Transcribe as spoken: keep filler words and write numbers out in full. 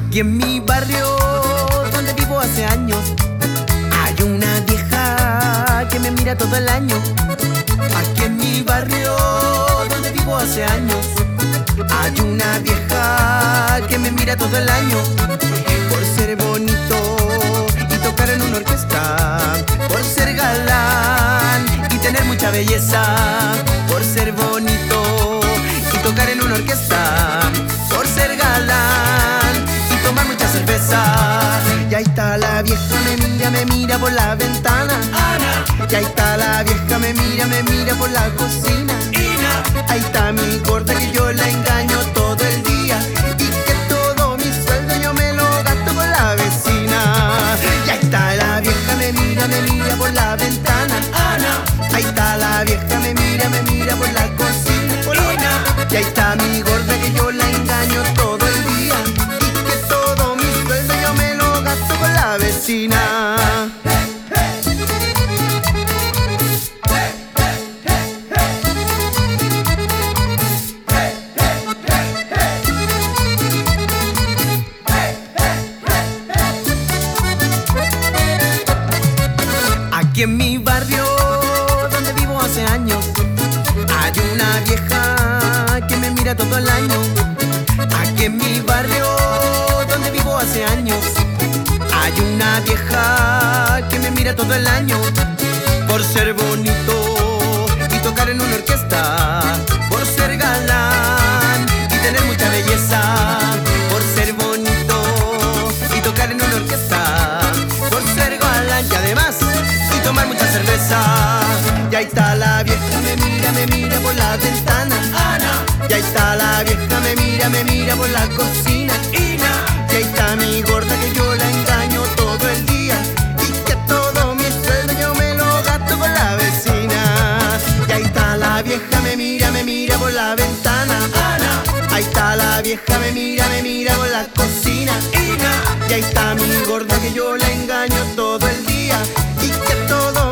Aquí en mi barrio, donde vivo hace años, hay una vieja que me mira todo el año. Aquí en mi barrio, donde vivo hace años, hay una vieja que me mira todo el año. Por ser bonito y tocar en una orquesta, por ser galán y tener mucha belleza, por ser bonito y tocar en una orquesta, por ser galán y tomar mucha cerveza. Y ahí está la vieja, me mira, me mira por la ventana. Ana. Y ahí está la vieja, me mira, me mira por la cocina. Ina. Ahí está mi gorda que yo la engaño todo el día y que todo mi sueldo yo me lo gasto con la vecina. Y ahí está la vieja, me mira, me mira por la ventana. Ana. Ahí está la vieja, me mira, me mira por la cocina. Ina. Y ahí está mi gorda que yo la engaño todo el día y que todo mi sueldo yo me lo gasto con la vecina. Aquí en mi barrio, donde vivo hace años, hay una vieja que me mira todo el año. Aquí en mi barrio, donde vivo hace años, hay una vieja que me mira todo el año. Por ser bonito y tocar en una orquesta, por ser galán y tener mucha belleza, por ser bonito y tocar en una orquesta, por ser galán y además tomar mucha cerveza. Y ahí está la vieja, me mira, me mira por la ventana. Ana. Y ahí está la vieja, me mira, me mira por la cocina. Ina. Y ahí está mi gorda que yo la engaño todo el día y que todo mi sueldo yo me lo gasto con la vecina. Y ahí está la vieja, me mira, me mira por la ventana. Ana. Ahí está la vieja, me mira, me mira por la cocina. Ina. Y ahí está mi gorda que yo la engaño todo el día y que todo